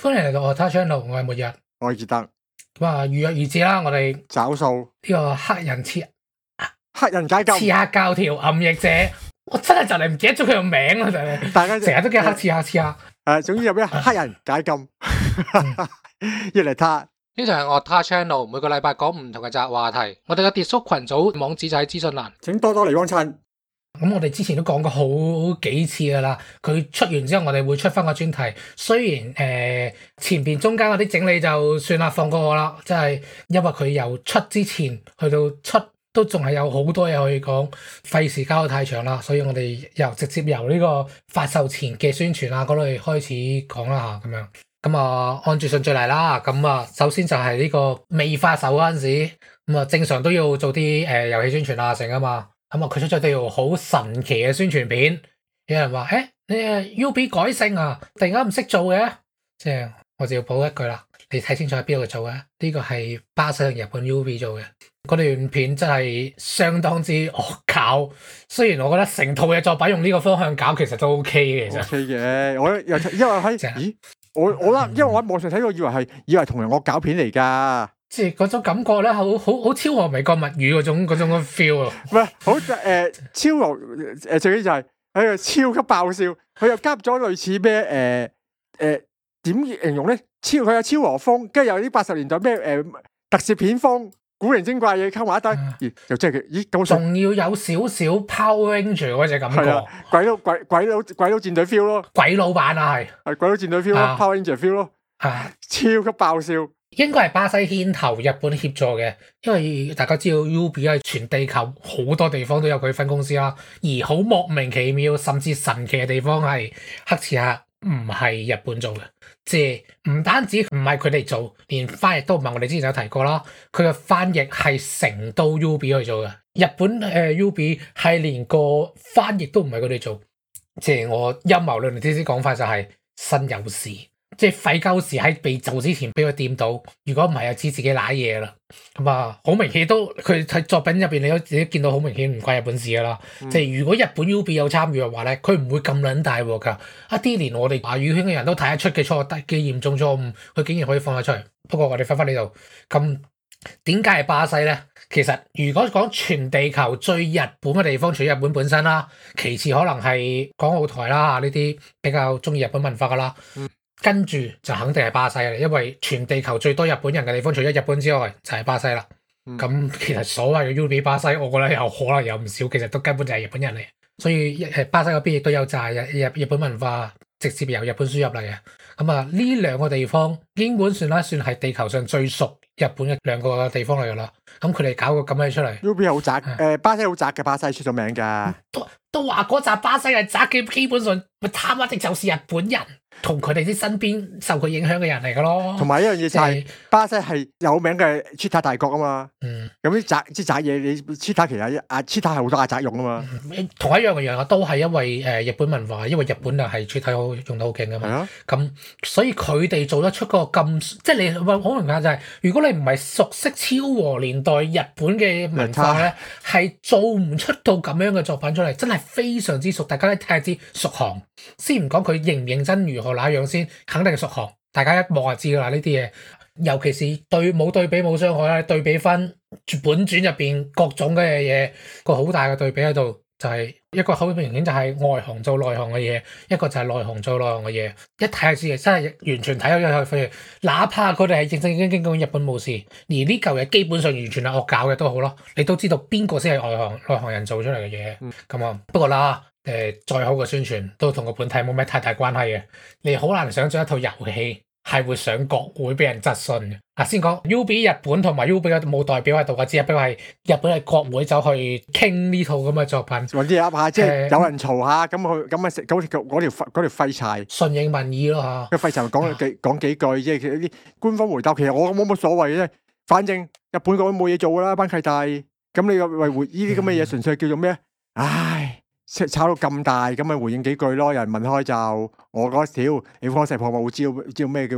歡迎嚟到我 Touch Channel，我係末日， 我係傑德。 咁啊，如約而至啦，我哋找數呢個黑人刺黑人解禁， 刺客教條暗翼者，我真係就嚟唔記得咗佢個名啦，就係大家成日都叫黑刺客刺客。 總之有咩黑人解禁，一嚟睇。 呢就係我 Touch Channel，每個禮拜講唔同嘅雜話題。我哋嘅 Discord 群組網址就喺資訊欄， 請多多嚟幫襯。 咁我哋之前都講過好幾次噶啦，佢出完之後我哋會出翻個專題。雖然前邊中間嗰啲整理就算啦，放過我啦，即係因為佢由出之前去到出都仲係有好多嘢可以講，費事交得太長啦，所以我哋直接由呢個發售前嘅宣傳啊嗰度開始講啦嚇咁樣。咁啊，按住順序嚟啦。咁啊，首先就係呢個未發售嗰陣時，咁啊正常都要做啲遊戲宣傳啊成啊嘛。咁啊，佢出咗條好神奇嘅宣傳片，有人話：你UB 改姓啊，突然間唔識做嘅，即係我就要補一句啦。你睇清楚喺邊度做嘅？呢個係巴西同日本 UB 做嘅。嗰段片真係相當之惡搞。雖然我覺得成套嘅作品用呢個方向搞，其實都 OK 嘅。其實 OK 嘅，我因為喺咦，我啦，因為我喺網上睇到以為同人惡搞片嚟㗎。即係嗰種感覺咧，好超俄微國物語嗰種 feel 啊！ 唔係好超俄最緊要就係喺度超級爆笑，佢又加入咗類似咩點形容咧？佢有超俄風，跟住有啲80年代咩特攝片風，古靈精怪嘢溝埋一堆，又真係咦咁仲要有少少 Power Ranger 嗰隻感覺， 係啊，鬼佬戰隊 feel 咯， 鬼佬版啊係鬼佬戰隊 feel 咯，Power Ranger feel 咯，超級爆笑。應該係巴西牽頭，日本協助嘅，因為大家知道 UB 係全地球好多地方都有佢分公司啦，而好莫名其妙甚至神奇嘅地方係黑刺客唔係日本做嘅，即係唔單止唔係佢哋做，連翻譯都唔係。我哋之前有提過啦，佢嘅翻譯係成都 UB 去做嘅，日本UB 係連個翻譯都唔係佢哋做，即係我陰謀論啲講法就係身有事。即係廢鳩時喺被做之前俾佢掂到，如果唔係就知自己瀨嘢啦。咁啊，好明顯都佢喺作品入邊，你都自己見到好明顯唔關日本事噶啦。即係如果日本 UB 有參與嘅話咧，佢唔會咁撚大鑊噶。一啲連我哋華語圈嘅人都睇得出嘅錯嘅嚴重錯誤，佢竟然可以放得出嚟。不過我哋翻呢度，咁點解係巴西咧？其實如果講全地球最日本嘅地方，除咗日本本身啦，其次可能係港澳台啦，呢啲比較中意日本文化噶啦。跟住就肯定係巴西啦，因為全地球最多日本人嘅地方，除咗日本之外，就係巴西啦。咁其實所謂嘅 UB 巴西，我覺得有可能有唔少，其實都根本就係日本人嚟。所以巴西嗰邊亦都有債日本文化直接由日本輸入嚟嘅。咁啊，呢兩個地方基本算係地球上最熟日本嘅兩個地方嚟噶啦。咁佢哋搞個咁嘅出嚟 ，UB 好宅，巴西好宅嘅，巴西出咗名噶。 都話嗰集巴西係宅嘅，基本上咪貪一定就是日本人。同佢哋啲身邊受佢影響嘅人嚟噶咯， 同埋一樣嘢就係巴西係有名嘅 Cheetah 大國啊嘛，咁啲宅嘢你 Cheetah 其實Cheetah 係好多阿宅用啊嘛， 同一樣嘅樣都係因為日本文化，因為日本啊係 Cheetah 用得好勁啊嘛，咁所以佢哋做得出個咁，即係你好明白就係，如果你唔係熟悉昭和年代日本嘅文化咧，係做唔出到咁樣嘅作品出嚟，真係非常之熟，大家都睇下知熟行，先唔講佢認唔認真如何那樣先，肯定係熟行，大家一望就知噶啦呢啲嘢。尤其是冇對比冇傷害啦，對比翻本傳入邊各種嘅嘢，個好大嘅對比喺度，就係一個好明顯就係外行做內行嘅嘢，一個就係內行做內行嘅嘢，一睇就知，真係完全睇咗入去。哪怕佢哋係正正經經講日本冇事，而呢嚿嘢基本上完全係惡搞嘅都好咯，你都知道邊個先係內行人做出嚟嘅嘢。咁啊，不過啦。再好嘅宣傳都同個本體冇咩太大關係嘅，你好難想象一套遊戲係會上國會俾人質詢嘅。嗱，先講 UB 日本同埋 UB 冇代表喺度嘅，只不過係日本係國會走去傾呢套咁嘅作品， 揾啲噏下，即係有人嘈下，咁佢咁啊食嗰條廢柴， 順應民意咯嚇。 個廢柴講幾句，即係其實啲官方回答，其實我冇乜所謂嘅，反正日本國會冇嘢做㗎啦，班契弟，咁你為回呢啲咁嘅嘢，純粹叫做咩？唉。炒到咁大，咁咪回應幾句咯。有人問開就，我嗰條你方石破冇知道咩叫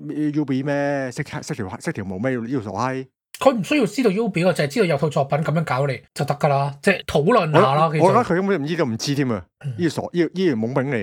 UB 咩？識條毛咩？呢條傻閪。佢唔需要知道 UB 嘅，就係知道有套作品咁樣搞你就得噶啦，即係討論下啦。 我覺得佢根本唔知都唔知添啊！呢條傻，呢條懵丙嚟嘅。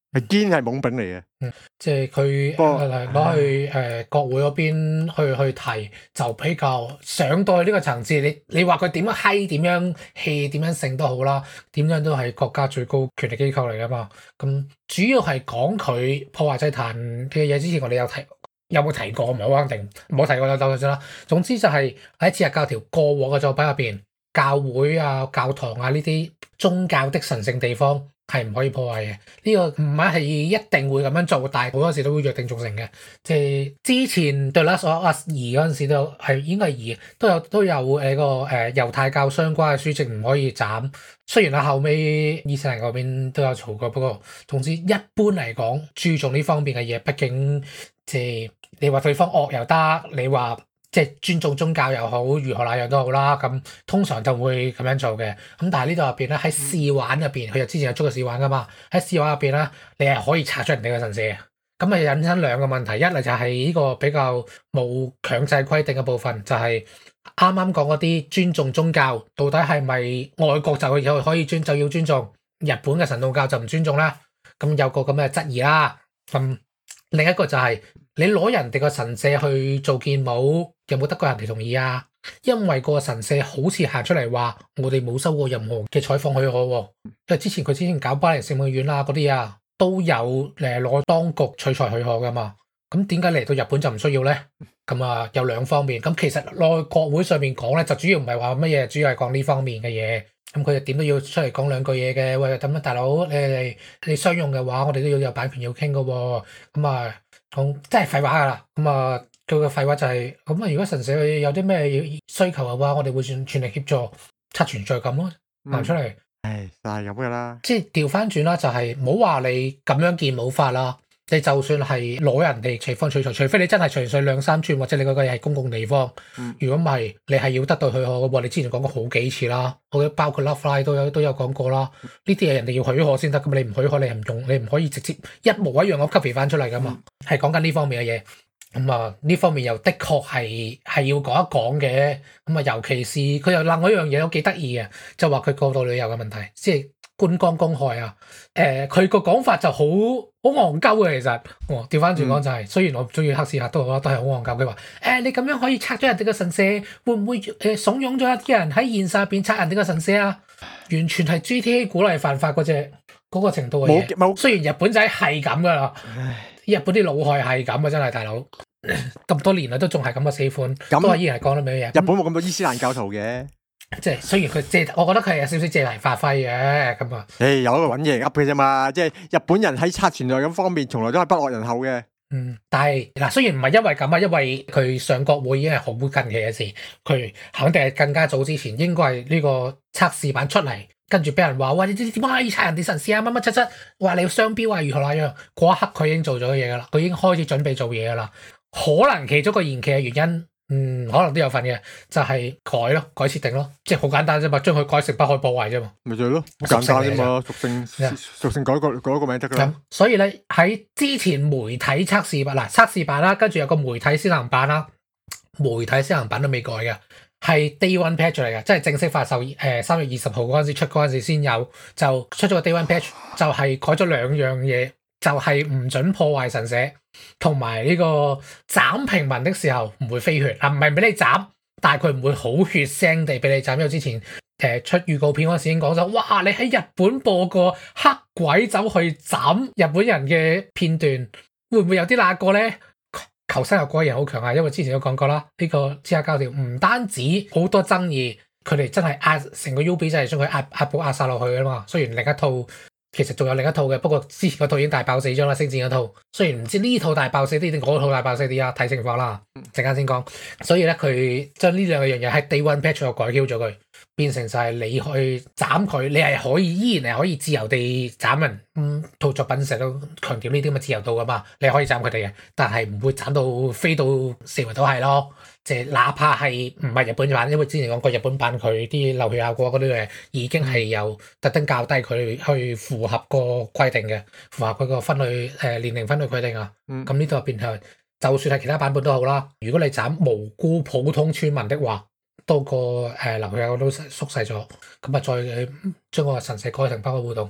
係堅係懵丙嚟嘅。 即係佢攞去國會嗰邊去提，就比較上到去呢個層次。你話佢點樣閪、點樣氣、點樣性都好啦，點樣都係國家最高權力機構嚟噶嘛。咁主要係講佢破壞祭壇嘅嘢之前，我哋有冇提過？唔係好肯定，冇提過就當佢先啦。總之就係喺次日教條過往嘅作品入邊，教會啊、教堂啊呢啲宗教的神聖地方，係唔可以破壞嘅，呢個唔係一定會咁樣做，但係好多時都會約定俗成嘅。即係之前對 Last of Us 2嗰陣時都係應該係2都有個猶太教相關嘅書籍唔可以斬。雖然後尾伊斯蘭嗰邊都有嘈過，不過總之一般嚟講注重呢方面嘅嘢，畢竟即係你話對方惡又得，你話即係尊重宗教又好，如何那樣都好啦。咁通常就會咁樣做嘅。咁但係呢度入邊咧，喺試玩入邊，佢又之前有捉過試玩噶嘛。喺試玩入邊咧，你係可以拆咗人哋嘅神社嘅。咁啊引申兩個問題，一嚟就係呢個比較冇強制規定嘅部分，就係啱啱講嗰啲尊重宗教，到底係咪外國就可以就要尊重，日本嘅神道教就唔尊重咧？咁有個咁嘅質疑啦。咁另一個就係你攞人哋個神社去做建模，有冇得過人哋同意啊？因為個神社好似行出嚟話，我哋冇收過任何嘅採訪許可喎。因為之前搞巴黎聖母院啦嗰啲啊，都有攞當局取材許可噶嘛。咁點解嚟到日本就唔需要咧？咁啊有兩方面。咁其實內國會上面講咧，就主要唔係話乜嘢，主要係講呢方面嘅嘢。咁佢哋點都要出嚟講兩句嘢嘅。喂，咁啊大佬，你商用嘅話，我哋都要有版權要傾噶喎。咁啊講真係廢話噶啦。咁啊佢個廢話就係咁啊。如果神社有啲咩需求嘅話，我哋會全力協助，刷存在感咯，行出嚟。 唉，就係咁噶啦。即係調翻轉啦，就係唔好話你咁樣建冇法啦。你就算係攞人哋隨方取材，除非你真係純粹兩三寸，或者你嗰個係公共地方。如果唔係，你係要得到許可嘅喎。你之前講過好幾次啦，包括 Love Live 都有講過啦。呢啲嘢人哋要許可先得，咁你唔許可，你唔用，你唔可以直接一模一樣咁 copy 翻出嚟噶嘛。係講緊呢方面嘅嘢。咁啊，呢方面又的確係要講一講嘅。咁啊，尤其是佢又諗嗰樣嘢都幾得意嘅，就話佢過度旅遊嘅問題，即係觀光公害啊。佢個講法就好戇鳩嘅，其實。調翻轉講就係，雖然我唔中意黑市客都好啦，都係好戇鳩。佢話你咁樣可以拆咗人哋嘅神社，會唔會慫恿咗一啲人喺現實入邊拆人哋嘅神社啊？完全係 GTA 鼓勵犯法嗰個程度嘅嘢。雖然日本仔係咁噶啦，日本啲老害係咁嘅，真係大佬。咁多年啦，都仲係咁嘅死款，都係依然係講得咩嘢。 日本冇咁多伊斯蘭教徒嘅， 即係雖然佢我覺得佢係有少少借題發揮嘅咁啊。 有一個揾嘢噏嘅啫嘛，即係日本人喺刷存在感方面，從來都係不落人後嘅。 但係嗱，雖然唔係因為咁啊，因為佢上國會已經係好近期嘅事，佢肯定係更加早之前，應該係呢個測試版出嚟，跟住俾人話，喂，你點解可以拆人哋神社啊？乜乜七七，話你要商標啊，如何那樣？嗰一刻佢已經做咗嘢噶啦，佢已經開始準備做嘢噶啦。可能其中個延期嘅原因，可能都有份嘅，就係改設定咯，即係好簡單啫嘛，將佢改成不可破壞啫嘛。 咪就係咯，好簡單啫嘛，屬性改一個名得噶啦。 所以咧喺之前媒體測試版測試版啦，跟住有個媒體先行版啦，媒體先行版都未改嘅，係 Day One Patch 嚟嘅，即係正式發售3月20號嗰陣時出嗰陣時先有，就出咗個 Day One Patch，就係改咗兩樣嘢。就係唔准破壞神社，同埋呢個斬平民的時候唔會飛血啊，唔係俾你斬，但係佢唔會好血腥地俾你斬。因為之前出預告片嗰時已經講咗，哇！你喺日本播個黑鬼走去斬日本人嘅片段，會唔會有啲那個咧？求生欲果然好強啊！因為之前都講過啦，呢個刺客教條唔單止好多爭議，佢哋真係壓成個 UB 真係將佢壓殺落去啊嘛。雖然另一套。其實仲有另一套嘅，不過之前嗰套已經大爆死咗啦，星戰嗰套。雖然唔知呢套大爆死啲定嗰套大爆死啲啊，睇情況啦。陣間先講。所以咧，佢將呢兩樣嘢喺 Day One Patch 度改 Q 咗佢，變成就係你去斬佢，你係可以依然係可以自由地斬人。套作品成日都強調呢啲咁嘅自由度噶嘛，你可以斬佢哋嘅，但係唔會斬到飛到四圍都係咯。即係哪怕係唔係日本版，因為之前講過日本版佢啲流血效果嗰啲嘢已經係有特登校低佢去符合個規定嘅，符合佢個分類年齡分類規定啊。咁呢度入邊係就算係其他版本都好啦。如果你斬無辜普通村民的話，多個流血效果都縮細咗，咁啊再將個神社改成不可互動。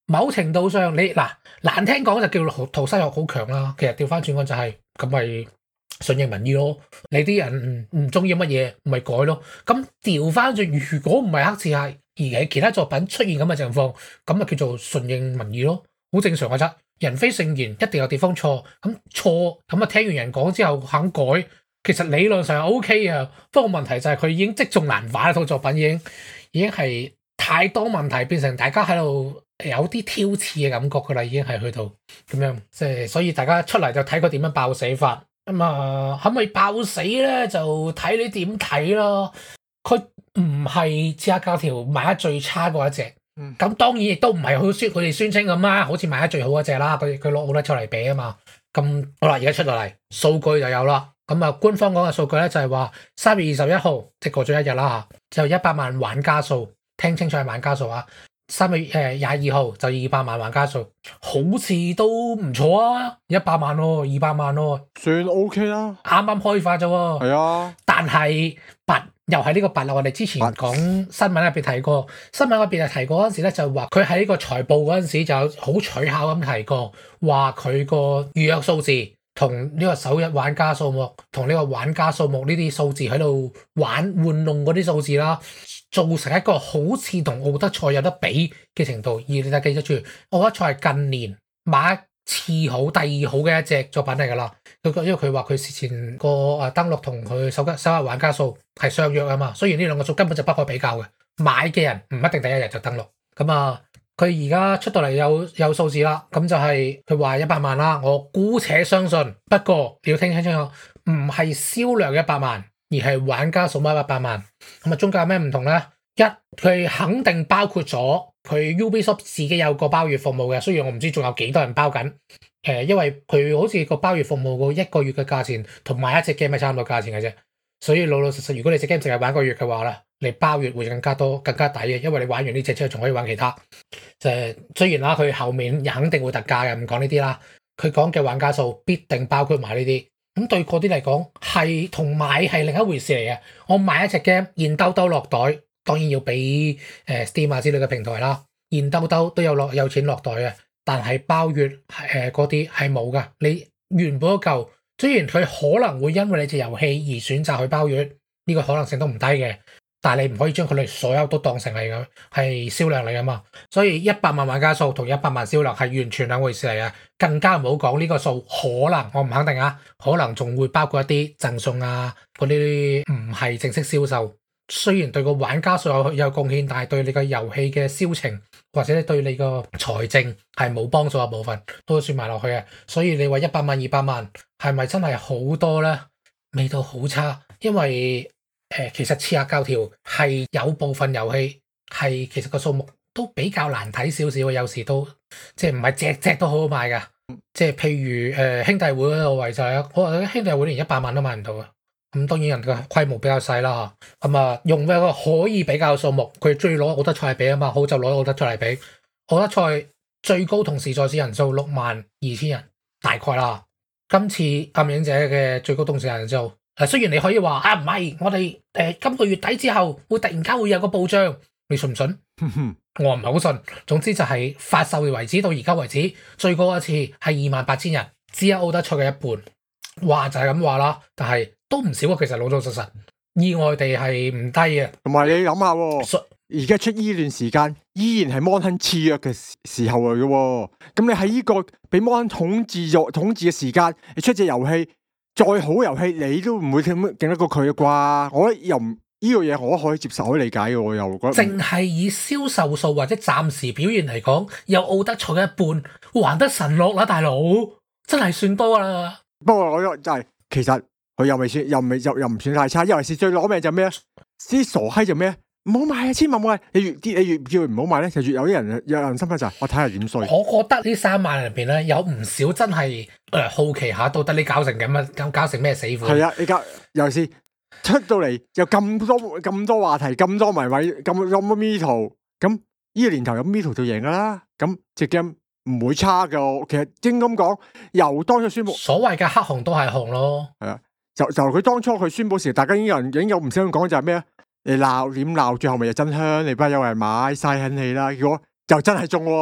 某程度上你嗱難聽講就叫屠西學好強啦，其實調翻轉講就係咁咪順應民意咯。你啲人唔中意乜嘢，咪改咯。咁調翻轉，如果唔係黑刺客，而係其他作品出現咁嘅情況，咁咪叫做順應民意咯，好正常嘅啫。人非聖賢，一定有地方錯。咁錯咁啊，聽完人講之後肯改，其實理論上係 OK 啊。不過問題就係佢已經積重難返，套作品已經係太多問題，變成大家喺度有啲挑刺嘅感覺㗎啦，已經係去到咁樣，即係所以大家出嚟就睇佢點樣爆死法。咁啊，可唔可以爆死咧？就睇你點睇咯。佢唔係刺客教條賣得最差嗰一隻，咁當然亦都唔係好佢哋宣稱咁啦，好似賣得最好嗰隻啦。佢攞好多出嚟比啊嘛。咁好啦，而家出到嚟數據就有啦。咁啊，官方講嘅數據咧就係話3月21號，即係過咗一日啦嚇，就100萬玩家數，聽清楚係玩家數啊。3月22號就200萬玩家數，好似都唔錯啊！100萬喎，200萬喎， 算 OK 啦。 啱啱開發啫喎。 係啊， 但係又係呢個拔啦。我哋之前講新聞入邊提過，新聞入邊提過嗰陣時咧，就話佢喺呢個財報嗰陣時就好取巧咁提過，話佢個預約數字同呢個首日玩家數目同呢個玩家數目呢啲數字喺度玩弄嗰啲數字啦。造成一個好似同奧德賽有得比嘅程度，而你就記得住，奧德賽係近年買一次好、第二好嘅一隻作品嚟㗎啦。因為佢話佢事前個登錄同佢首日玩家數係相約啊嘛。雖然呢兩個數根本就不可比較嘅，買嘅人唔一定第一日就登錄。咁啊，佢而家出到嚟有數字啦，咁就係佢話100萬啦。我姑且相信，不過你要聽清楚，唔係銷量100萬。而係玩家數碼100萬，咁啊中間有咩唔同咧？一，佢肯定包括咗佢 Ubisoft 自己有個包月服務嘅，雖然我唔知仲有幾多人包緊，因為佢好似個包月服務個1個月嘅價錢同埋一隻 game 係差唔多價錢嘅啫，所以老實實，如果你隻 game 淨係玩1個月嘅話咧，你包月會更加多、更加抵嘅，因為你玩完呢隻之後仲可以玩其他。雖然啦，佢後面肯定會特價嘅，唔講呢啲啦。佢講嘅玩家數必定包括埋呢啲。咁對嗰啲嚟講係同買係另一回事嚟嘅。我買一隻 game 現兜兜落袋，當然要俾Steam 啊之類嘅平台啦。現兜兜都有錢落袋嘅，但係包月嗰啲係冇噶。你原本嗰嚿雖然佢可能會因為你隻遊戲而選擇去包月，呢個可能性都唔低嘅。但係你唔可以將佢哋所有都當成係銷量嚟噶嘛，所以100萬玩家數同100萬銷量係完全兩回事嚟嘅，更加唔好講呢個數可能我唔肯定啊，可能仲會包括一啲贈送啊嗰啲唔係正式銷售，雖然對個玩家數有貢獻，但係對你個遊戲嘅銷情或者對你個財政係冇幫助嘅部分都算埋落去嘅，所以你話100萬200萬係咪真係好多咧？味道好差，因為其實刺客教條係有部分遊戲係其實個數目都比較難睇少少，有時都即係唔係隻都好好賣㗎。即係譬如兄弟會嗰個位就係，我覺得兄弟會連100萬都買唔到啊。咁當然人嘅規模比較細啦嚇。咁啊用一個可以比較數目，佢中意攞奧德賽嚟比啊嘛，好就攞奧德賽嚟比。奧德賽最高同時在線人數62000人，大概啦。今次暗影者嘅最高同時人數。雖然你可以話啊唔係，我哋今個月底之後會突然間會有個暴漲，你信唔信？我唔係好信。總之就係發售為止到而家為止最高一次係28000人，只有奧德賽嘅一半。話就係咁話啦，但係都唔少啊。其實老老實實，意外地係唔低嘅。 同埋你諗下，而家出呢段時間依然係摩亨次約嘅時候嚟嘅，咁你喺呢個俾摩亨統治嘅時間，你出隻遊戲。再好遊戲你都唔會勁得過佢嘅啩？我覺得又唔呢個嘢我都可以接受，可以理解嘅。我又覺得淨係以銷售數或者暫時表現嚟講，有奧德賽嘅一半，還得神落啦，大佬真係算多啦。 不過我覺得就係其實佢又未算，又唔算太差。因為是最攞命就咩？啲傻閪就咩？唔好買啊！千萬唔好買。你越叫佢唔好買咧，就越有啲人有人心態就係我睇下點衰。 我覺得呢3萬入邊咧，有唔少真係好奇下，到底你搞成咁啊？咁搞成咩死款？ 係啊，你尤其是出到嚟有咁多話題，咁多迷咁多咪圖，咁呢個年頭有咪圖就贏噶啦。咁隻 game 唔會差噶。其實應咁講，由當初宣布所謂嘅黑紅都係紅咯。 係啊，就佢當初佢宣布時，大家已經有唔少人講就係咩啊？你鬧點鬧，最後咪就真香，你班友係買嘥狠氣啦。結果就真係中喎，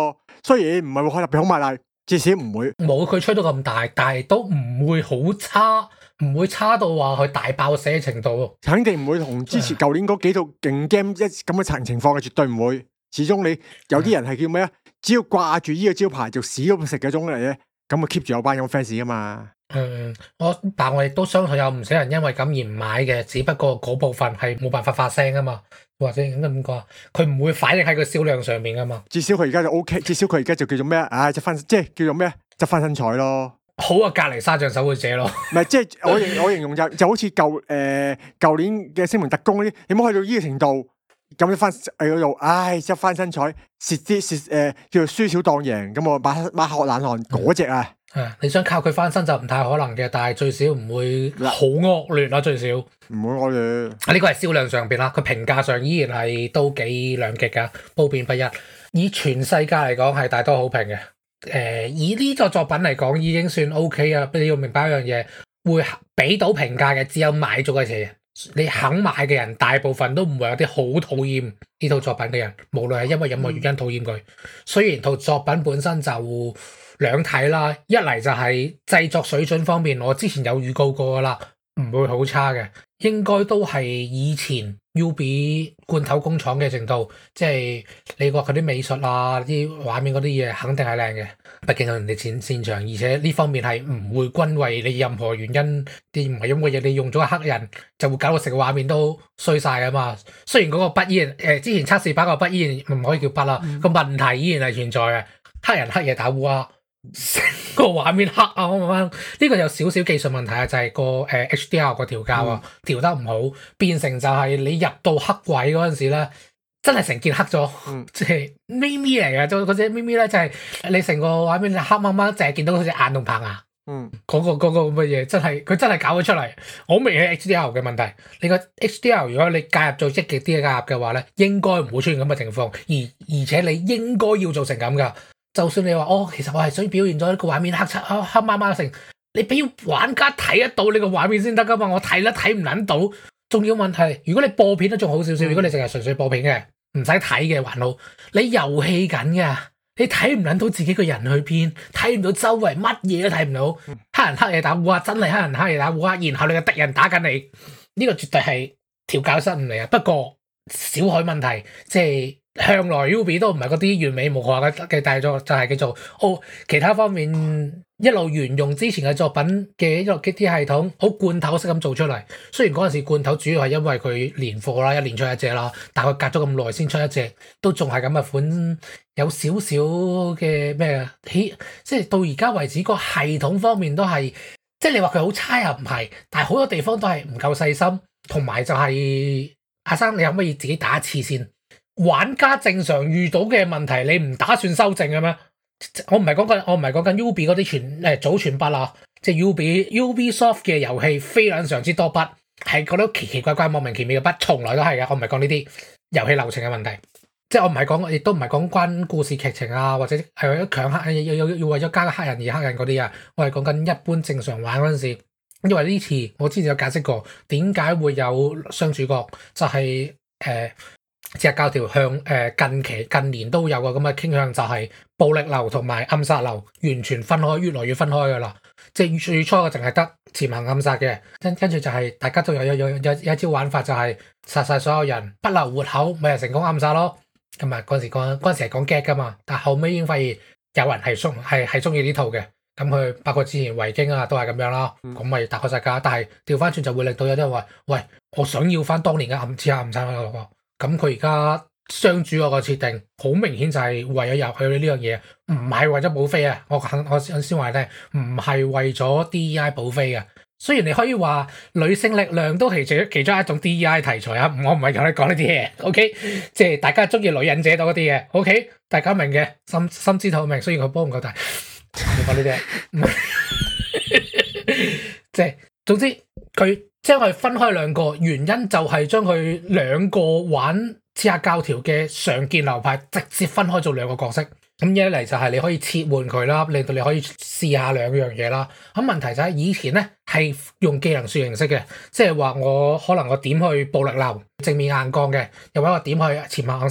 雖然唔係話特別好賣辣，至少唔會冇佢吹到咁大，但係都唔會好差，唔會差到話佢大爆死嘅程度。 肯定唔會同之前舊年嗰幾套勁 game 一咁嘅情況嘅，絕對唔會。始終你有啲人係叫咩啊？只要掛住呢個招牌就屎咁食嗰種嚟嘅，咁啊 keep 住有班咁 fans 噶嘛。 但我亦都相信有唔少人因為咁而唔買嘅，只不過嗰部分係冇辦法發聲啊嘛，或者應該咁講，佢唔會反映喺個銷量上面啊嘛。 至少佢而家就 OK，至少佢而家就叫做咩啊？即係叫做咩？執翻身材咯。 好啊，隔離沙像守護者咯。 唔係，即係我形容就好似舊年嘅星門特工嗰啲，你唔好去到呢個程度，咁一翻嗰度，執翻身材，叫做輸少當贏，咁我馬學冷汗嗰隻啊。 你想靠佢翻身就唔太可能嘅，但係最少唔會好惡劣啦，最少唔會惡劣。 呢個係銷量上邊啦，佢評價上依然係都幾兩極噶，褒貶不一。以全世界嚟講係大多好評嘅。以呢個作品嚟講已經算 OK 啊。你要明白一樣嘢，會俾到評價嘅只有買咗嘅人。你肯買嘅人，大部分都唔會有啲好討厭呢套作品嘅人，無論係因為任何原因討厭佢。雖然套作品本身就兩睇啦，一嚟就係製作水準方面，我之前有預告過噶啦，唔會好差嘅，應該都係以前 UB 罐頭工廠嘅程度，即係你話佢啲美術啊、啲畫面嗰啲嘢，肯定係靚嘅。畢竟係人哋擅長，而且呢方面係唔會均為你任何原因，啲唔係因為嘢你用咗個黑人就會搞到成個畫面都衰晒啊嘛。雖然嗰個筆依然之前測試版個筆依然唔可以叫筆啦，個問題依然係存在嘅，黑人黑夜打烏鴉。成個畫面黑啊！呢個有少少技術問題啊，就係個HDR 個調校啊，調得唔好，變成就係你入到黑位嗰陣時咧，真係成件黑咗，即係咪咪嚟嘅，嗰隻咪咪咧就係你成個畫面黑掹掹，淨係見到佢隻眼同棚牙，嗰個乜嘢真係佢真係搞咗出嚟，好明顯 HDR 嘅問題。你個 HDR 如果你介入做積極啲嘅介入嘅話咧，應該唔會出現咁嘅情況，而且你應該要做成咁噶。就算你話其實我係想表現咗一個畫面黑麻麻成，你俾玩家睇得到你個畫面先得噶嘛？我睇都睇唔撚到。仲要問題，如果你播片都仲好少少，如果你淨係純粹播片嘅，唔使睇嘅還好。你遊戲緊嘅，你睇唔撚到自己個人去邊，睇唔到周圍乜嘢都睇唔到。黑人黑夜打烏鴉，真係黑人黑夜打烏鴉，然後你嘅敵人打緊你，呢個絕對係調教失誤嚟啊！不過小海問題即係。向來 UB 都唔係嗰啲完美無瑕嘅大作，就係叫做其他方面一路沿用之前嘅作品嘅一個啲系統，好罐頭式咁做出嚟。雖然嗰陣時罐頭主要係因為佢連貨啦，一年出一隻啦，但係佢隔咗咁耐先出一隻，都仲係咁嘅款，有少少嘅咩即係到而家為止個系統方面都係，即係你話佢好差又唔係，但係好多地方都係唔夠細心，同埋就係阿生，你可唔可以自己打一次先？玩家正常遇到嘅問題，你唔打算修正嘅咩？我唔係講緊 UB 嗰啲祖傳筆啊，即係 Ubisoft 嘅遊戲非常之多筆，係覺得奇奇怪怪、莫名其妙嘅筆，從來都係嘅。我唔係講呢啲遊戲流程嘅問題，即係我唔係講，亦都唔係講關故事劇情啊，或者係為咗強黑要為咗加個黑人而黑人嗰啲啊。我係講緊一般正常玩嗰陣時，因為呢次我之前有解釋過點解會有雙主角，就係只係教條向近年都有個咁嘅傾向，就係暴力流同埋暗殺流完全分開，越來越分開噶啦。即係最初嘅淨係得潛行暗殺嘅，跟住就係大家都有一招玩法，就係殺晒所有人，不留活口，咪係成功暗殺咯。咁啊嗰陣時係講 gag 噶嘛，但係後尾已經發現有人係中意呢套嘅，咁佢包括之前維京啊都係咁樣啦，咁咪大開殺戒。但係調翻轉就會令到有啲人話：喂，我想要翻當年嘅暗殺嗰個。咁佢而家雙主角個設定好明顯就係為咗入去呢樣嘢，唔係為咗補飛啊！我先話你聽，唔係為咗 DEI 補飛啊。雖然你可以話女性力量都係其中一種 DEI 題材啊，我唔係同你講呢啲嘢，OK？即係大家中意女忍者多嗰啲嘢，OK？大家明嘅，心知肚明。雖然佢波唔夠大，你講呢啲，即係總之佢。將佢分開兩個，原因就係將佢兩個玩刺客教條嘅常見流派直接分開做兩個角色。咁一嚟就係你可以切換佢啦，令到你可以試下兩樣嘢啦。咁問題就係以前咧係用技能樹形式嘅，即係話我可能我點去暴力流正面硬剛嘅，又或者我點去潛行暗殺流，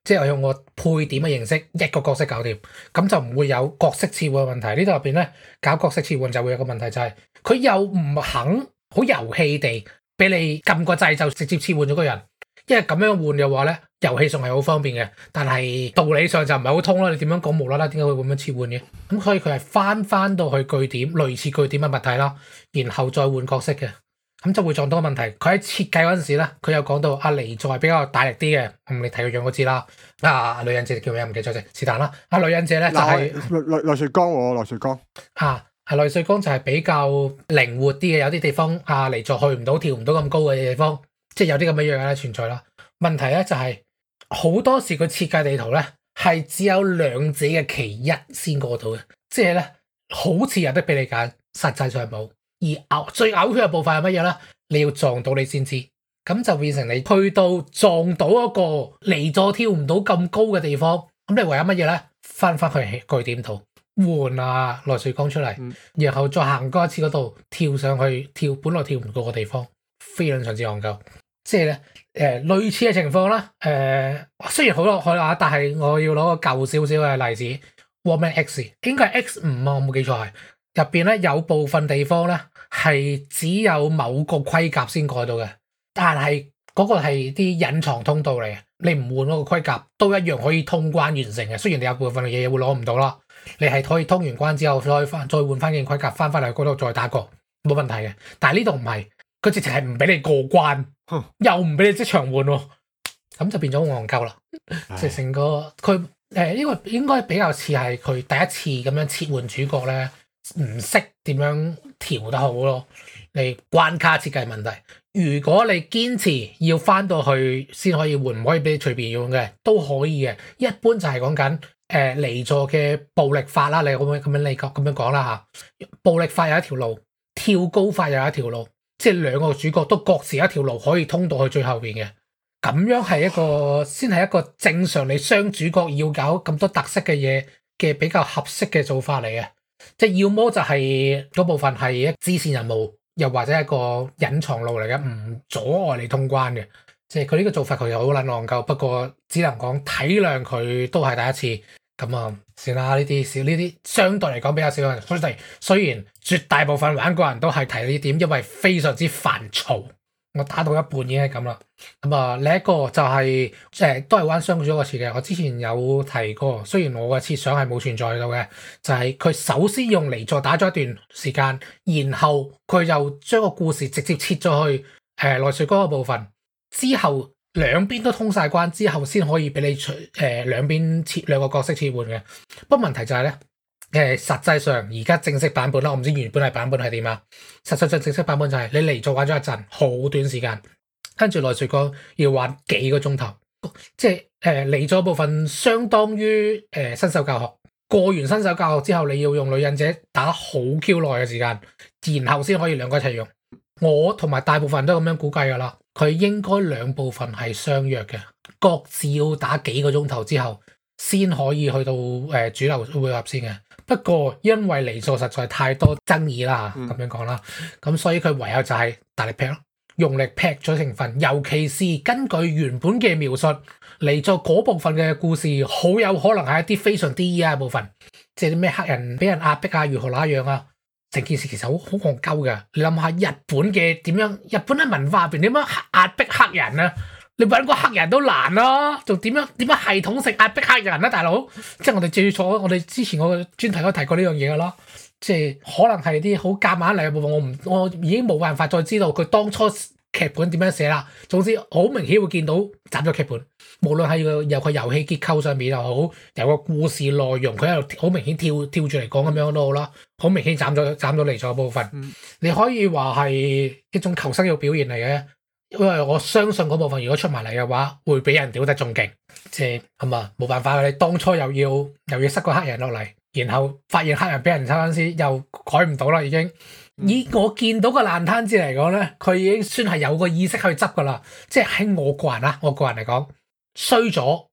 即係我用個配點嘅形式一個角色搞掂，咁就唔會有角色切換嘅問題。呢度入邊咧搞角色切換就會有個問題就係佢又唔肯好遊戲地俾你撳個掣就直接切換咗個人，因為咁樣換嘅話咧遊戲上係好方便嘅，但係道理上就唔係好通啦。你點樣講無啦啦點解會咁樣切換嘅？咁所以佢係翻到去據點類似據點嘅物體啦，然後再換角色嘅。咁就會撞到個問題，佢喺設計嗰陣時咧，佢有講到阿尼座係比較大力啲嘅，你睇個樣都知啦。女忍者叫咩？唔記得咗是但啦。女忍者咧就係內水光喎，內水光。 內水光就係比較靈活啲嘅，有啲地方尼座去唔到、跳唔到咁高嘅地方，即係有啲咁嘅樣咧存在啦。問題咧就係好多時佢設計地圖咧係只有兩者嘅其一先過到嘅，即係咧好似有得俾你揀，實際上冇。而最嘔血嘅部分係乜嘢咧？你要撞到你先知，咁就變成你去到撞到一個離座跳唔到咁高嘅地方，咁你唯有乜嘢咧？翻去據點度換內水光出嚟，然後再行多一次嗰度跳上去本來跳唔到嘅地方，非常之戇鳩。即係咧類似嘅情況啦。雖然好落去啦，但係我要攞個舊少少嘅例子 Warman X 應該係 X5啊，我冇記錯係入邊咧有部分地方咧係只有某個盔甲先改到嘅，但係嗰個係啲隱藏通道嚟嘅，你唔換嗰個盔甲都一樣可以通關完成嘅。雖然你有部分嘅嘢會攞唔到啦，你係可以通完關之後再換翻件盔甲翻嚟嗰度再打過冇問題嘅。但係呢度唔係，佢直情係唔俾你過關，又唔俾你即場換喎，咁就變咗好戇鳩啦。即係成個佢呢個應該比較似係佢第一次咁樣切換主角咧。唔識點樣調得好咯，你關卡設計問題。如果你堅持要翻到去先可以換，唔可以俾你隨便用嘅，都可以嘅。一般就係講緊離座嘅暴力法啦，你可唔可以咁樣講啦嚇？暴力法有一條路，跳高法有一條路，即係兩個主角都各自一條路可以通到去最後邊嘅。咁樣係先係一個正常你雙主角要搞咁多特色嘅嘢嘅比較合適嘅做法嚟嘅。即係要麼就係嗰部分係一支線任務，又或者係一個隱藏路嚟嘅，唔阻礙你通關嘅。即係佢呢個做法佢又好撚戇鳩，不過只能講體諒佢都係第一次。咁啊，算啦，呢啲相對嚟講比較少人。雖然絕大部分玩過人都係提呢點，因為非常之煩躁。我打到一半已經係咁啦。咁啊，另一個就係都係玩雙主角個設嘅。我之前有提過，雖然我嘅設想係冇存在到嘅，就係佢首先用離座打咗一段時間，然後佢又將個故事直接切咗去內水光嘅部分，之後兩邊都通晒關之後，先可以俾你兩邊切兩個角色切換嘅。不過問題就係咧。實際上而家正式版本啦，我唔知原本係版本係點啊。實際上正式版本就係你離座玩咗一陣，好短時間，跟住內水光要玩幾個鐘頭，即係離座部分相當於新手教學。過完新手教學之後，你要用女忍者打好 Q 耐嘅時間，然後先可以兩個一齊用。我同埋大部分人都咁樣估計噶啦，佢應該兩部分係相約嘅，各自要打幾個鐘頭之後，先可以去到主流會合先嘅。不過因為離座實在太多爭議啦，咁樣講啦，咁所以佢唯有就係大力劈咯，用力劈咗成分。尤其是根據原本嘅描述，離座嗰部分嘅故事好有可能係一啲非常 DEI 嘅部分，即係啲咩黑人俾人壓迫啊，如何那樣啊，成件事其實好戇鳩嘅。你諗下日本嘅點樣，日本喺文化入邊點樣壓迫黑人啊？你揾個黑人都難啦，仲點樣系統性壓迫黑人啊，大佬？即係我哋我哋之前我專題都提過呢樣嘢噶啦，即係可能係啲好夾硬嚟嘅部分，我已經冇辦法再知道佢當初劇本點樣寫啦。總之好明顯會見到斬咗劇本，無論係由佢遊戲結構上面又好，由個故事內容佢喺度好明顯跳住嚟講咁樣都好啦，好明顯斬咗離座部分。你可以話係一種求生欲表現嚟嘅。因為我相信嗰部分如果出埋嚟嘅話，會俾人屌得仲勁，即係咁啊，冇辦法，你當初又要塞個黑人落嚟，然後發現黑人俾人抽緊絲，又改唔到啦已經。以我見到個爛攤子嚟講咧，佢已經算係有個意識去執噶啦，即係喺我個人嚟講，衰咗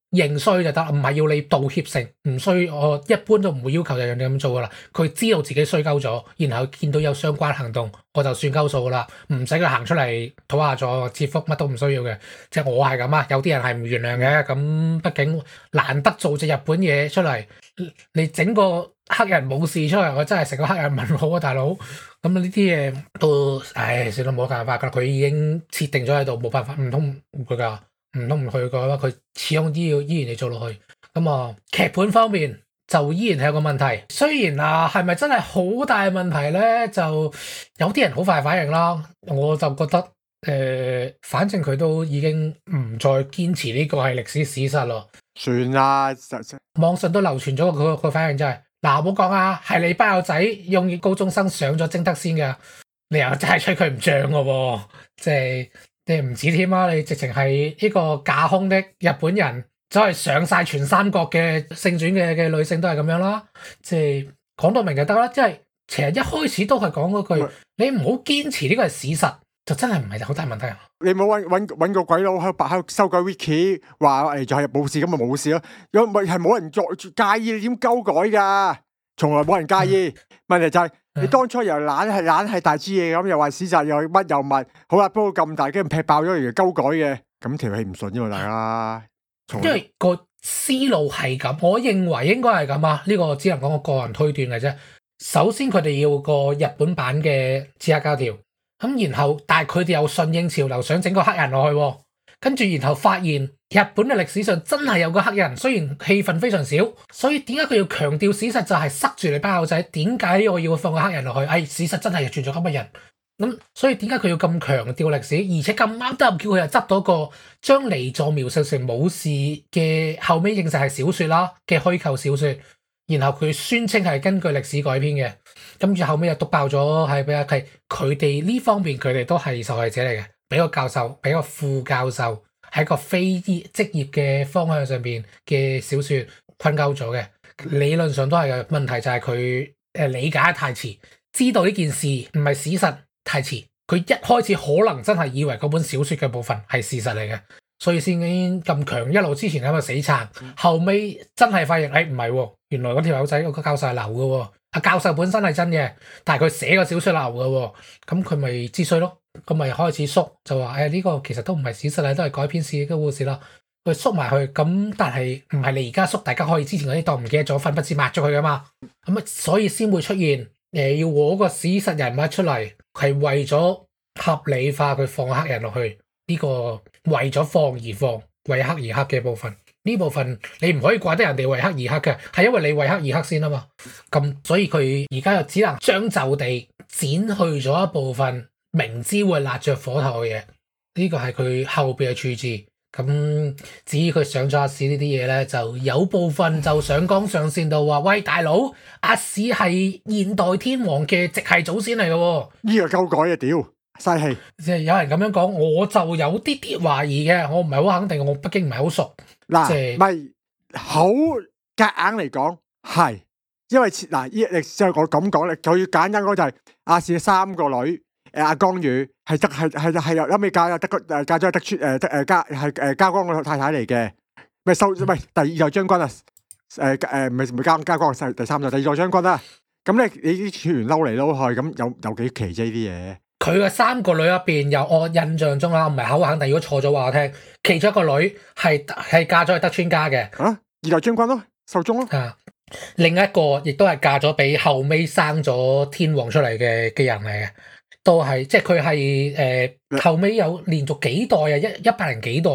認衰就得，唔係要你道歉成，唔衰，我一般都唔會要求人哋咁做噶啦。佢知道自己衰鳩咗，然後見到有相關行動，我就算鳩數噶啦，唔使佢行出嚟討下助、切腹，乜都唔需要嘅。即係我係咁啊，有啲人係唔原諒嘅，咁畢竟難得做隻日本嘢出嚟，你整個黑人冇事出嚟，我真係成個黑人問號啊，大佬！咁呢啲嘢都，唉，算啦，冇辦法㗎，佢已經設定咗喺度，冇辦法，唔通唔去㗎？唔通唔去嘅話，佢始終依然要做落去。咁啊，劇本方面就依然係有個問題。雖然啊，係咪真係好大問題咧？就有啲人好快反應啦。我就覺得反正佢都已經唔再堅持呢個係歷史事實咯。 算啦， 網上都流傳咗個反應就係、是。嗱，唔好講啊，係你班友仔用高中生上咗征得先嘅，你又真係吹佢唔脹嘅喎，即係你唔止添啊！你直情係呢個架空的日本人，走係上晒全三國嘅聖傳嘅女性都係咁樣啦，即係講到明就得啦。即係其實一開始都係講嗰句，你唔好堅持呢個係事實，就真係唔係好大問題。 你冇揾個鬼佬喺度修改 wiki， 話就係冇事咁咪冇事咯。如果唔係冇人介意，你點鳩改㗎？從來冇人介意。問題就係你當初又懶係大支嘢咁，又話事實又乜又乜，好啦，不過咁大跟住劈爆咗，而鳩改嘅，咁條氣唔順啫嘛，大家。 因為個思路係咁，我認為應該係咁啊。呢個只能講我個人推斷嘅啫。首先佢哋要個日本版嘅刺客教條。咁然後，但係佢哋又順應潮流，想整個黑人落去，跟住然後發現日本嘅歷史上真係有個黑人，雖然戲份非常少，所以點解佢要強調事實就係塞住你班友仔？點解我要放個黑人落去？事實真係存在咁嘅人，咁所以點解佢要咁強調歷史？而且咁啱得咁叫佢又執到個將離座描述成冇事嘅，後尾認實係小說啦嘅虛構小說。然後佢宣稱係根據歷史改編嘅，跟住後尾又篤爆咗係俾佢哋呢方面，佢哋都係受害者嚟嘅。俾個教授，俾個副教授喺個非職業嘅方向上邊嘅小說困鳩咗嘅，理論上都係嘅。問題就係佢理解得太遲，知道呢件事唔係事實太遲。佢一開始可能真係以為嗰本小說嘅部分係事實嚟嘅。所以先咁強，一路之前喺度死撐，後尾真係發現，唔係喎，原來嗰條友仔個教授係流嘅喎，阿教授本身係真嘅，但係佢寫個小說流嘅喎，咁佢咪知衰咯，咁咪開始縮，就話呢個其實都唔係事實啦，都係改編史嘅故事啦，佢縮埋去，咁但係唔係你而家縮，大家可以之前嗰啲當唔記得咗，分不知抹咗佢噶嘛，咁啊所以先會出現要攞個史實人物出嚟，係為咗合理化佢放黑人落去。呢個為咗放而放，為黑而黑嘅部分，呢部分你唔可以怪得人哋為黑而黑嘅，係因為你為黑而黑先啊嘛。咁所以佢而家又只能將就地剪去咗一部分，明知會辣着火頭嘅嘢。呢個係佢後邊嘅處置。咁至於佢上咗阿史呢啲嘢咧，就有部分就上綱上線到話：喂，大佬，阿史係現代天皇嘅直系祖先嚟嘅喎。 呢個夠改啊！屌！嘥氣， 即係有人咁樣講，我就有啲啲懷疑嘅，我唔係好肯定，我北京唔係好熟。 嗱，咪好夾硬嚟講係，因為嗱，依即係我咁講咧，最簡單嗰就係亞視三個女，阿江宇係由後尾嫁咗德川家光個太太嚟嘅，咪第二代將軍啊，唔係家光係第三代，第二代將軍啦。咁咧你啲串完嬲嚟嬲去，咁有幾奇啫呢啲嘢？ 佢嘅三個女入邊，有我印象中啦，唔係好肯定，如果錯咗話我聽，其中一個女係嫁咗去德川家嘅， 二代將軍咯，壽忠咯， 另一個亦都係嫁咗俾後尾生咗天皇出嚟嘅人嚟嘅，都係即係佢係後尾有連續幾代啊，一百零幾代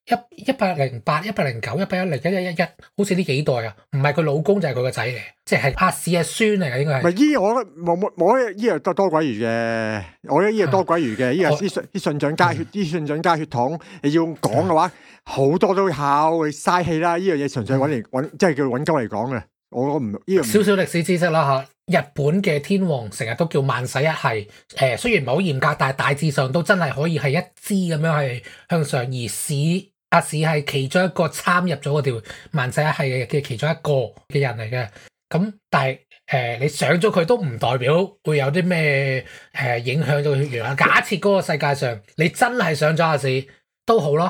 ，108、109、110、1111，好似呢幾代啊，唔係佢老公就係佢個仔嚟，即係阿史嘅孫嚟嘅應該係。唔係依我覺得冇依個多鬼餘嘅，我覺得依個多鬼餘嘅，依個啲信長加血，啲信長加血統，你要講嘅話，好多都考，你嘥氣啦！依樣嘢純粹揾即係叫揾鳩嚟講嘅，我唔依個少少歷史知識啦嚇。日本嘅天皇成日都叫萬世一系，雖然唔係好嚴格，但係大致上都真係可以係一支咁樣係向上，而阿史係其中一個參入咗嗰條萬世一系嘅其中一個嘅人嚟嘅。咁但係你上咗佢都唔代表會有啲咩影響到血緣啊。假設嗰個世界上你真係上咗阿史都好咯，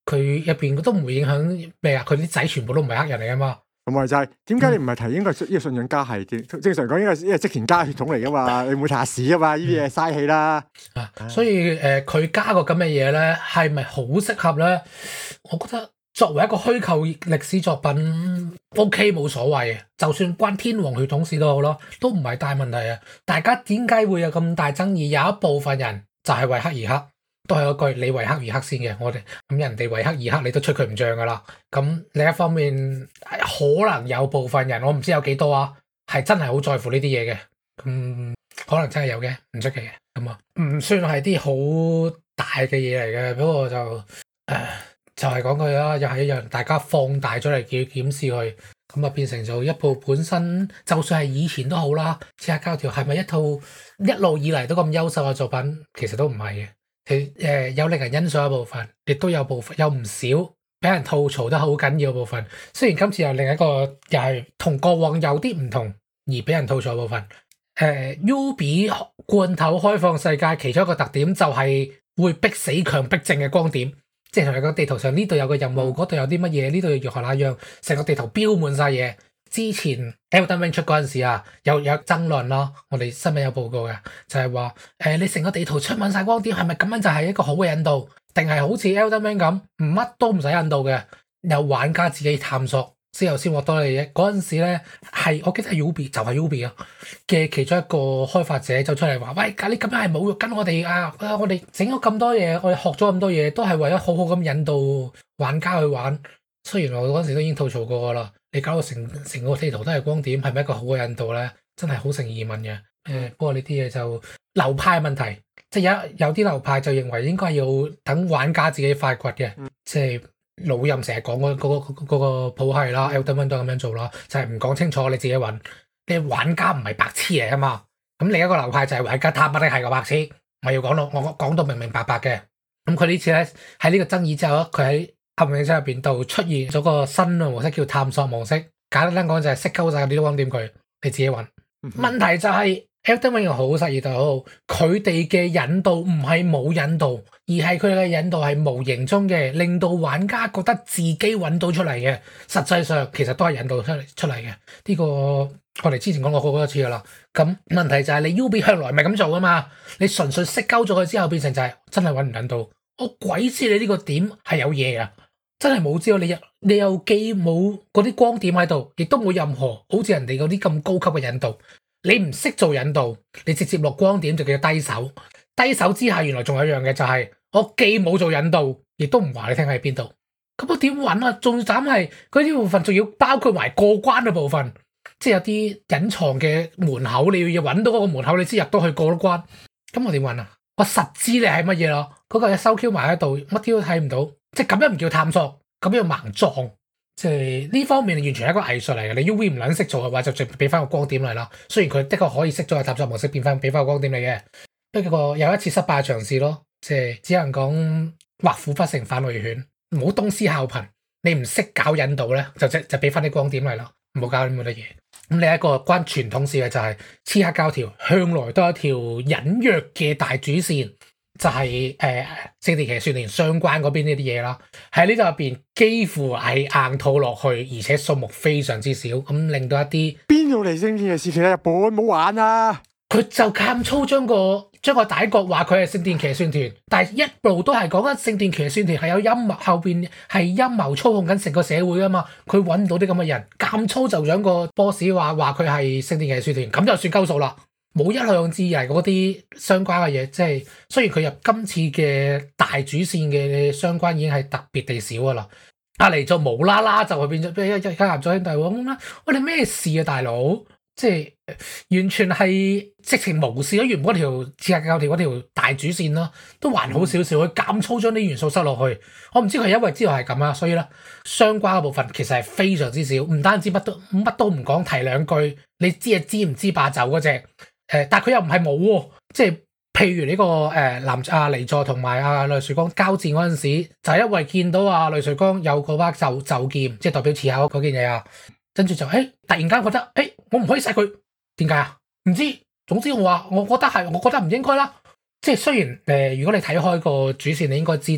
佢入邊都唔會影響咩啊？佢啲仔全部都唔係黑人嚟噶嘛。 同埋就係點解你唔係提應該係呢個信仰家系嘅？正常講應該係織田家血統嚟噶嘛，你唔會提下屎噶嘛？呢啲嘢嘥氣啦。 所以佢加個咁嘅嘢咧，係咪好適合咧？我覺得作為一個虛構歷史作品 ，OK 冇所謂嘅。就算關天皇血統事都好咯，都唔係大問題啊。大家點解會有咁大爭議？有一部分人就係為黑而黑。都係嗰句，你為黑而黑先嘅，我哋咁人哋為黑而黑，你都吹佢唔脹噶啦。咁另一方面，可能有部分人，我唔知有幾多啊，係真係好在乎呢啲嘢嘅。咁可能真係有嘅，唔出奇嘅。咁啊，唔算係啲好大嘅嘢嚟嘅。不過就係講句啦，又係一樣，大家放大咗嚟檢視佢，咁啊變成咗一部本身，就算係以前都好啦。刺客教條係咪一套一路以嚟都咁優秀嘅作品？其實都唔係嘅。有令人欣賞嘅部分，亦都有部分有唔少俾人吐槽得好緊要嘅部分。雖然今次又另一個又係同過往有啲唔同而俾人吐槽嘅部分。Ubi 罐頭開放世界其中一個特點就係會逼死強逼症嘅光點，即係同你講地圖上呢度有個任務，嗰度有啲乜嘢，呢度要如何那樣，成個地圖標滿晒嘢。之前 Elden Ring 出嗰陣時啊，有爭論咯，我哋新聞有報告嘅，就係話你成個地圖出滿晒光點，係咪咁樣就係一個好嘅引導？定係好似 Elden Ring 咁，乜都唔使引導嘅，有玩家自己探索之後先獲得利益。嗰陣時咧，係我記得係 Ubi 就係 Ubi 啊嘅其中一個開發者走出嚟話：喂，你咁樣係侮辱緊我哋啊！我哋整咗咁多嘢，我哋學咗咁多嘢，都係為咗好好咁引導玩家去玩。雖然我嗰陣時都已經吐槽過噶啦。你搞到成個地圖都係光點，係咪一個好嘅引導咧？真係好成疑問嘅。不過呢啲嘢就流派問題，即係有啲流派就認為應該要等玩家自己發掘嘅。即係老任成日講嗰個譜系啦，Elden Ring都咁樣做啦，就係唔講清楚，你自己揾。你玩家唔係白痴嚟啊嘛。咁另一個流派就係玩家貪乜係個白痴，我要講到明明白白嘅。咁佢呢次咧喺呢個爭議之後，佢喺黑暗影車入邊度出現咗個新嘅模式，叫探索模式。簡單講就係識鳩晒啲光點佢，你自己揾。問題就係 Elden Ring 好實意就好，佢哋嘅引導唔係冇引導，而係佢哋嘅引導係無形中嘅，令到玩家覺得自己揾到出嚟嘅。實際上其實都係引導出嚟嘅。呢個我哋之前講過好多次噶啦。咁問題就係你 Ubi 向來唔係咁做噶嘛，你純粹識鳩咗佢之後，變成就係真係揾唔引導。我鬼知你呢個點係有嘢啊！真係冇知道你又既冇嗰啲光點喺度，亦都冇任何好似人哋嗰啲咁高級嘅引導。你唔識做引導，你直接落光點就叫低手。低手之下，原來仲有一樣嘅就係我既冇做引導，亦都唔話你聽喺邊度。咁我點揾啊？仲慘係嗰啲部分仲要包括埋過關嘅部分，即係有啲隱藏嘅門口，你要揾到嗰個門口，你先入到去過咗關。咁我點揾啊？我實知你係乜嘢咯？嗰個嘢收 Q 埋喺度，乜啲都睇唔到。即係咁樣唔叫探索，咁樣盲撞，即係呢方面完全係一個藝術嚟嘅。你 UV 唔撚識做嘅話，就直接俾翻個光點嚟啦。雖然佢的確可以識咗個探索模式，俾翻個光點嚟嘅，不過有一次失敗嘅嘗試咯。即係只能講畫虎不成反類犬，唔好東施效顰。你唔識搞引導咧，就俾翻啲光點嚟咯，唔好搞啲咁嘅嘢。咁另一個關傳統事嘅就係刺客教條向來都有一條隱約嘅大主線。就係聖殿騎士團相關嗰邊呢啲嘢啦，喺呢度入邊幾乎係硬套落去，而且數目非常之少，咁令到一啲邊度嚟聖殿騎士團喺日本冇玩啊！ 佢就咁粗將個大國話佢係聖殿騎士團，但係一路都係講緊聖殿騎士團係有陰謀，後邊係陰謀操控緊成個社會㗎嘛，佢揾唔到啲咁嘅人，咁粗就將個 boss 話佢係聖殿騎士團，咁就算鳩數啦。冇一兩字嚟嗰啲相關嘅嘢，即係雖然佢入今次嘅大主線嘅相關已經係特別地少噶啦，嚟就無啦啦就變咗一家合作兄弟咁啦，我哋咩事啊大佬？即係完全係直情無視咗原本嗰條刺客教條嗰條大主線咯，都還好少少，佢咁粗將啲元素塞落去，我唔知佢係因為知道係咁啊，所以咧相關嘅部分其實係非常之少，唔單止乜都唔講提兩句，你知唔知霸就嗰隻？但係佢又唔係冇喎，即係譬如呢個阿尼座同埋阿雷瑞光交戰嗰陣時，就係因為見到阿雷瑞光有嗰把就劍，即係代表刺客嗰件嘢啊，跟住就突然間覺得我唔可以殺佢，點解啊？唔知，總之我覺得唔應該啦。即係雖然如果你睇開個主線，你應該知道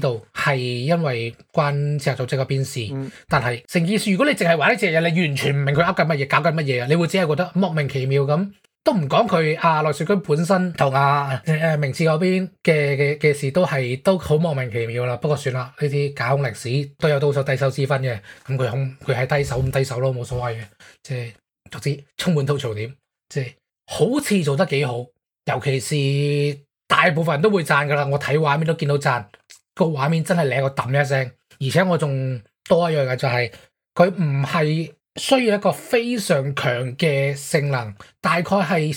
係因為關刺客組織嗰邊事， 嗯但係成件事如果你淨係玩呢隻嘢，你完全唔明佢噏緊乜嘢，搞緊乜嘢啊！你會只係覺得莫名其妙咁，都唔講佢內水軍本身同明智嗰邊嘅事都好莫名其妙啦。不過算啦，呢啲架空歷史都有高手低手之分嘅，咁佢係低手咁低手咯，冇所謂嘅，即係總之充滿吐槽點，即係好似做得幾好，尤其是大部分人都會讚噶啦，我睇畫面都見到讚。個畫面真係靚個揼一聲，而且我仲多一樣嘅就係佢唔係需要一個非常強嘅性能，大概係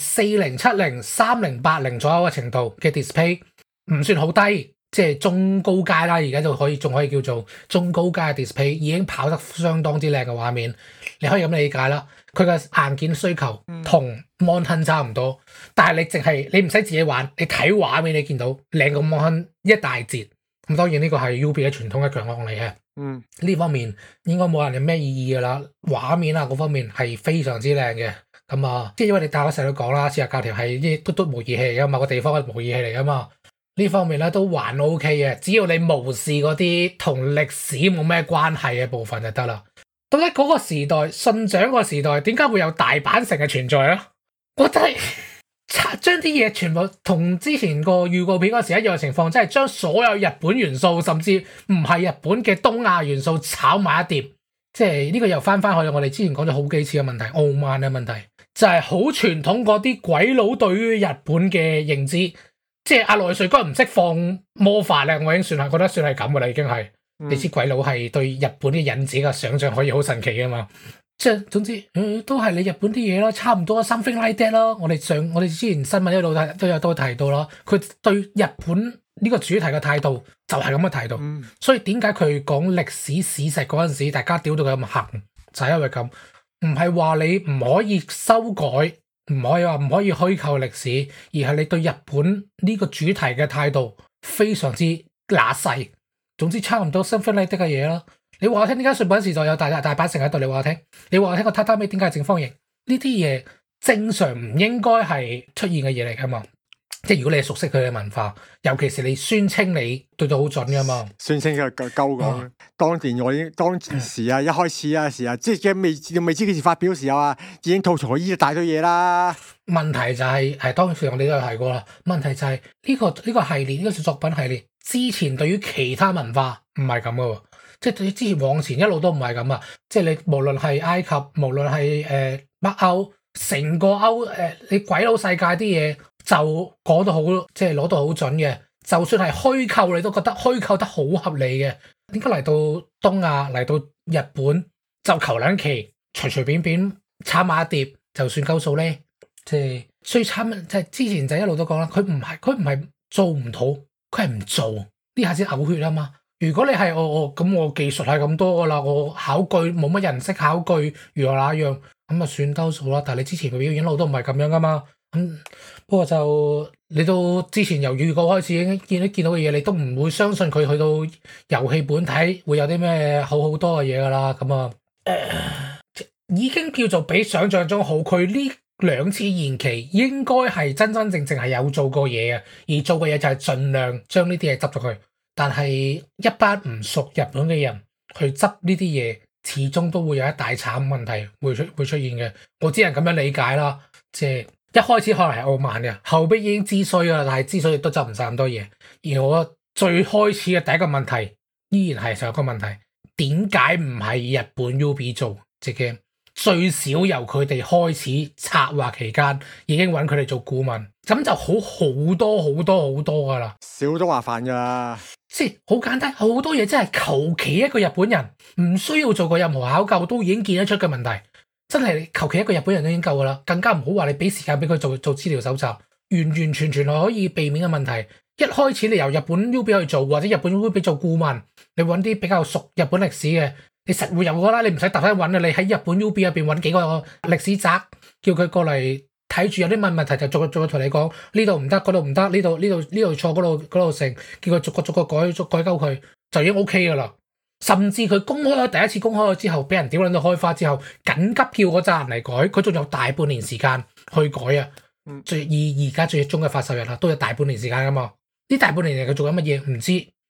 4070、3080左右嘅程度嘅 display， 唔算好低，即係中高階啦。而家就仲可以叫做中高階嘅 display， 已經跑得相當之靚嘅畫面，你可以咁理解啦。佢嘅硬件需求同 Mon 差唔多，但係你唔使自己玩，你睇畫面你見到靚過 Mon 一大截。咁當然呢個係 UB 嘅傳統嘅強項嚟嘅，呢方面應該冇人有咩異議噶啦。畫面啊嗰方面係非常之靚嘅，咁即係因為你大家成日都講啦，刺客教條係啲嘟嘟模擬器嚟噶嘛，個地方嘅模擬器嚟噶嘛，呢方面咧都還 OK 嘅，只要你無視嗰啲同歷史冇咩關係嘅部分就得啦。到底嗰個時代信長個時代點解會有大阪城嘅存在咧？我真係將啲嘢全部同之前個預告片嗰時一樣嘅情況，即係將所有日本元素，甚至唔係日本嘅東亞元素炒埋一碟。即係呢個又翻去我哋之前講咗好幾次嘅問題，傲慢嘅問題，就係好傳統嗰啲鬼佬對於日本嘅認知。即係阿內瑞君唔識放魔法咧，我已經覺得算係咁噶啦，已經係。你知鬼佬係對日本嘅引子嘅想象可以好神奇噶嘛？即係總之，都係你日本啲嘢啦，差唔多 something like that 啦。我哋之前新聞一路都有提到啦，佢對日本呢個主題嘅態度就係咁嘅態度。所以點解佢講歷史史實嗰陣時，大家屌到佢咁行，就係因為咁，唔係話你唔可以修改，唔可以虛構歷史，而係你對日本呢個主題嘅態度非常之乸細。總之差唔多 something like that 嘅嘢啦。你話我聽點解信品時代有大阪城喺度？你話我聽，你話我聽個榻榻米點解係正方形？呢啲嘢正常唔應該係出現嘅嘢嚟噶嘛？即係如果你係熟悉佢嘅文化，尤其是你宣稱你對到好準噶嘛？ 宣稱佢鳩講，當時啊，一開始啊時啊，即係未知幾時發表嘅時候啊，已經吐槽佢依一大堆嘢啦。 問題就係當時我哋都有提過啦。問題就係呢個系列呢個作品系列之前對於其他文化唔係咁噶喎。即係對之前往前一路都唔係咁啊！即係你無論係埃及，無論係北歐，成個你鬼佬世界啲嘢就講到好，即係攞到好準嘅。就算係虛構，你都覺得虛構得好合理嘅。點解嚟到東亞，嚟到日本就求兩期，隨便便炒埋一碟就算夠數咧？即係最慘，即係之前就一路都講啦，佢唔係做唔到，佢係唔做，呢下先嘔血啊嘛！如果你係咁我技術係咁多噶啦，我考據冇乜人識考據，如何那樣咁啊算兜數啦。但係你之前嘅表演路都唔係咁樣噶嘛。不過就你到之前由預告開始已經見到嘅嘢，你都唔會相信佢去到遊戲本體會有啲咩好多嘅嘢噶啦。咁已經叫做比想象中好。佢呢2次延期應該係真正係有做過嘢嘅，而做嘅嘢就係盡量將呢啲嘢執咗佢。但係一班唔熟日本嘅人去執呢啲嘢，始終都會有一大慘問題會出現嘅。我只能咁樣理解啦。即係一開始可能係傲慢嘅，後邊已經知衰啦，但係知衰亦都執唔晒咁多嘢。而我最開始嘅第一個問題依然係上一個問題，點解唔係日本 UB 做隻 game？最少由佢哋開始策劃期間已經揾佢哋做顧問，咁就好多噶啦， 少多麻煩噶。 即係好簡單，好多嘢真係求其一個日本人唔需要做過任何考究都已經見得出嘅問題，真係求其一個日本人都已經夠噶啦，更加唔好話你俾時間俾佢做資料搜集，完全係可以避免嘅問題。一開始你由日本 UB 去做，或者日本 UB 做顧問，你揾啲比較熟日本歷史嘅。你實會有噶啦，你唔使特登揾啊！你喺日本 UB 入邊揾幾個歷史宅，叫佢過嚟睇住，有啲問題就逐個同你講，呢度唔得，嗰度唔得，呢度錯，嗰度成，叫佢逐個改鳩佢，就已經 OK 噶啦。甚至佢公開咗第一次公開咗之後，俾人屌撚到開花之後，緊急叫嗰扎人嚟改，佢仲有大半年時間去改啊！而家最終嘅發售日啦，都有大半年時間噶嘛？呢大半年嚟佢做緊乜嘢唔知，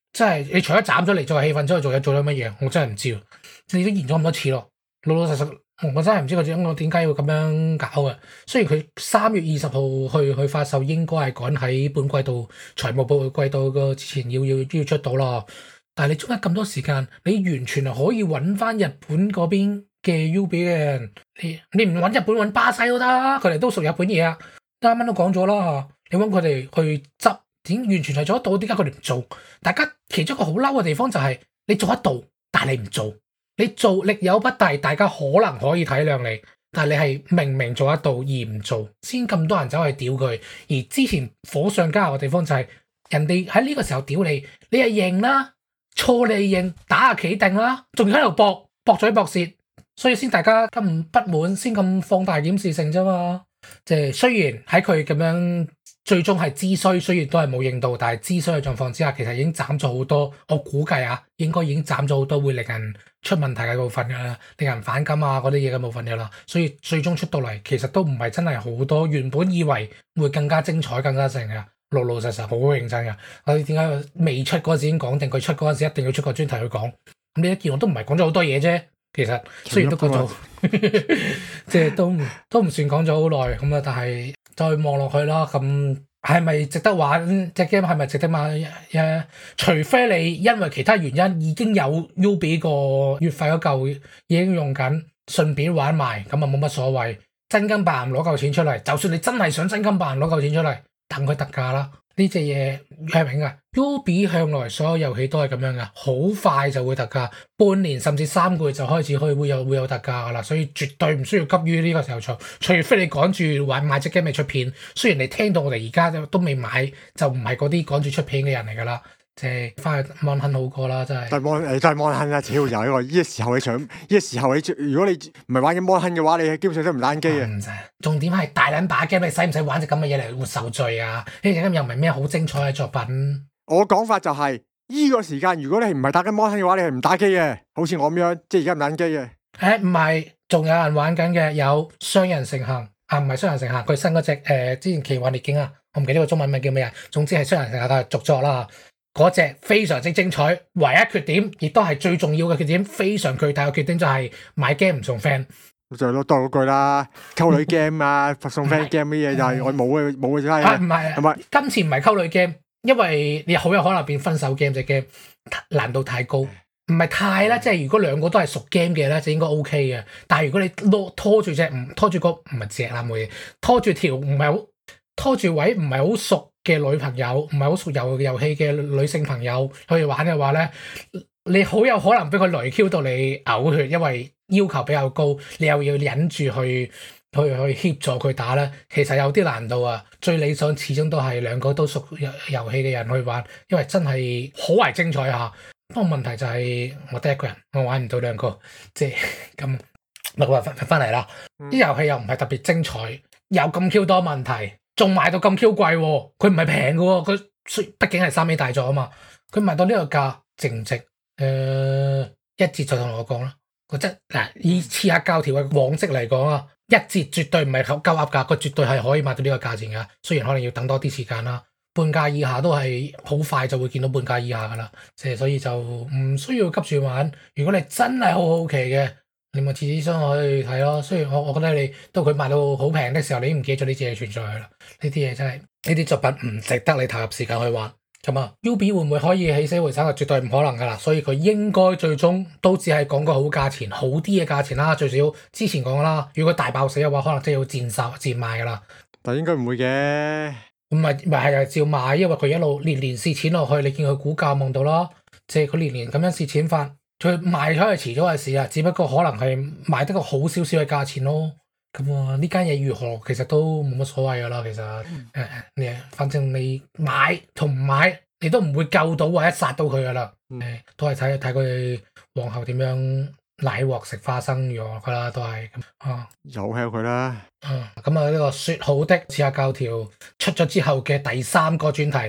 真係你除咗斬咗嚟做氣氛之外，做咗乜嘢？我真係唔知。你都延咗咁多次咯，老老實實，我真係唔知我點解要咁樣搞嘅。雖然佢3月20號去發售，應該係趕喺本季度財務報季度個之前要出到咯。但係你中間咁多時間，你完全係可以揾翻日本嗰邊嘅 UB 嘅人。你唔揾日本揾巴西都得，佢哋都屬日本嘢啊。啱啱都講咗啦，你揾佢哋去執，點完全係做得到？點解佢哋唔做？大家其中一個好嬲嘅地方就係你做得到，但係你唔做。你做力有不逮，大家可能可以體諒你，但係你係明明做得到而唔做，先咁多人走去屌佢。而之前火上加油嘅地方就係人哋喺呢個時候屌你，你係認啦，錯你認，打下企定啦，仲要喺度駁嘴駁舌，所以先大家咁不滿，先咁放大檢視性啫嘛。即係雖然喺佢咁樣最終係知衰，雖然都係冇認到，但係知衰嘅狀況之下，其實已經斬咗好多。我估計啊，應該已經斬咗好多會令人出問題嘅部分噶啦，令人反感啊嗰啲嘢嘅部分噶啦。所以最終出到嚟，其實都唔係真係好多。原本以為會更加精彩、更加成嘅，老老實實好認真嘅。我哋點解未出嗰陣時已經講定，佢出嗰陣時一定要出個專題去講？咁呢一件我都唔係講咗好多嘢啫。其實雖然都講咗，即係都唔算講咗好耐咁啊，但係再望落去啦，咁係咪值得玩隻 game？係咪值得買？除非你因為其他原因已經有 UB 個月費嗰嚿已經用緊，順便玩埋，咁啊冇乜所謂。真金白銀攞嚿錢出嚟，就算你真係想真金白銀攞嚿錢出嚟，等佢特價啦。呢隻嘢係明㗎，UB 向來所有遊戲都係咁樣㗎，好快就會特價，半年甚至3個月就開始會有特價㗎啦，所以絕對唔需要急於呢個時候做，除非你趕住買隻 game 未出片。雖然你聽到我哋而家都未買，就唔係嗰啲趕住出片嘅人嚟㗎啦。即係翻去望恨好過啦，真係。 但係望恨啊！超有呢個呢個時候你想，呢個時候你如果你唔係玩緊望恨嘅話，你基本上都唔單機啊。 重點係大撚把 game，你使唔使玩隻咁嘅嘢嚟活受罪啊？呢隻 game 又唔係咩好精彩嘅作品。 我講法就係呢個時間，如果你唔係打緊望恨嘅話，你係唔打機嘅。好似我咁樣，即係而家唔打機嘅。 唔係，仲有人玩緊嘅，有雙人成行啊，唔係雙人成行，佢新嗰隻之前奇幻列境啊，我唔記得個中文名叫咩啊。總之係雙人成行，佢係續作啦。嗰隻非常之精彩，唯一缺點亦都係最重要嘅缺點，非常巨大嘅缺點就係買 game 唔送 friend。 就係多嗰句啦，溝女 game 啊，送 friend game 啲嘢就係我冇嘅真係。 唔係，今次唔係溝女 game，因為你好有可能變分手 game，隻 game 難度太高，唔係太啦，即係如果兩個都係熟 game 嘅咧，就應該 OK 嘅。但係如果你拖住個唔係隻啦冇嘢，拖住條唔係好拖住位唔係好熟嘅女朋友，唔係好熟遊戲嘅女性朋友去玩嘅話咧，你好有可能俾佢雷 Q 到你嘔血，因為要求比較高，你又要忍住去協助佢打咧，其實有啲難度啊。最理想始終都係兩個都熟遊戲嘅人去玩，因為真係好為精彩下。不過問題就係我得一個人，我玩唔到兩個，即係咁。咪話翻嚟啦，啲遊戲又唔係特別精彩，有咁 Q 多問題。仲賣到咁 Q 貴喎，佢唔係平嘅喎，佢畢竟係3A大作啊嘛，佢賣到呢個價值唔值？一折就同我講啦，我真嗱以刺客教條嘅往績嚟講啊，一折絕對唔係夠噏價，佢絕對係可以賣到呢個價錢㗎。雖然可能要等多啲時間啦，半價以下都係好快就會見到半價以下㗎啦，即係所以就唔需要急住玩。如果你真係好奇嘅，你咪次次上去睇咯。雖然我覺得你到佢賣到好平嘅時候，你已經唔記得咗呢隻嘢存在啦。呢啲嘢真係呢啲作品唔值得你投入時間去玩。咁啊，UB 會唔會可以起死回生？就絕對唔可能噶啦。所以佢應該最終都只係講個好價錢，好啲嘅價錢啦。最少之前講啦，如果大爆死嘅話，可能真係要賤賣噶啦。 但應該唔會嘅。 唔係照賣，因為佢一路年蝕錢落去，你見佢股價望到啦，即係佢年咁樣蝕錢法。佢賣咗係遲早嘅事啊，只不過可能係賣得個好少少嘅價錢咯。咁啊，呢間嘢如何其實都冇乜所謂噶啦。其實反正你買同唔買，你都唔會救到或者殺到佢噶啦。都係睇佢往後點樣奶鑊食花生藥噶啦，都係咁啊。 有 help 佢啦。 咁啊，呢個說好的刺客教條出咗之後嘅第3個專題。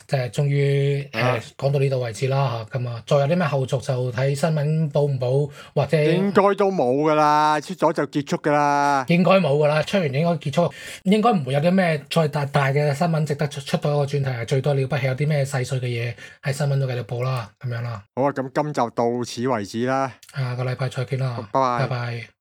就係終於啊講到呢度為止啦嚇，咁啊，再有啲咩後續就睇新聞報唔報，或者應該都冇噶啦，出咗就結束噶啦。 應該冇噶啦，出完應該結束，應該唔會有啲咩再大嘅新聞值得出到一個專題，係最多了不起有啲咩細碎嘅嘢喺新聞度繼續報啦，咁樣啦。 好啊，咁今集到此為止啦。 下個禮拜再見啦， 拜拜拜拜。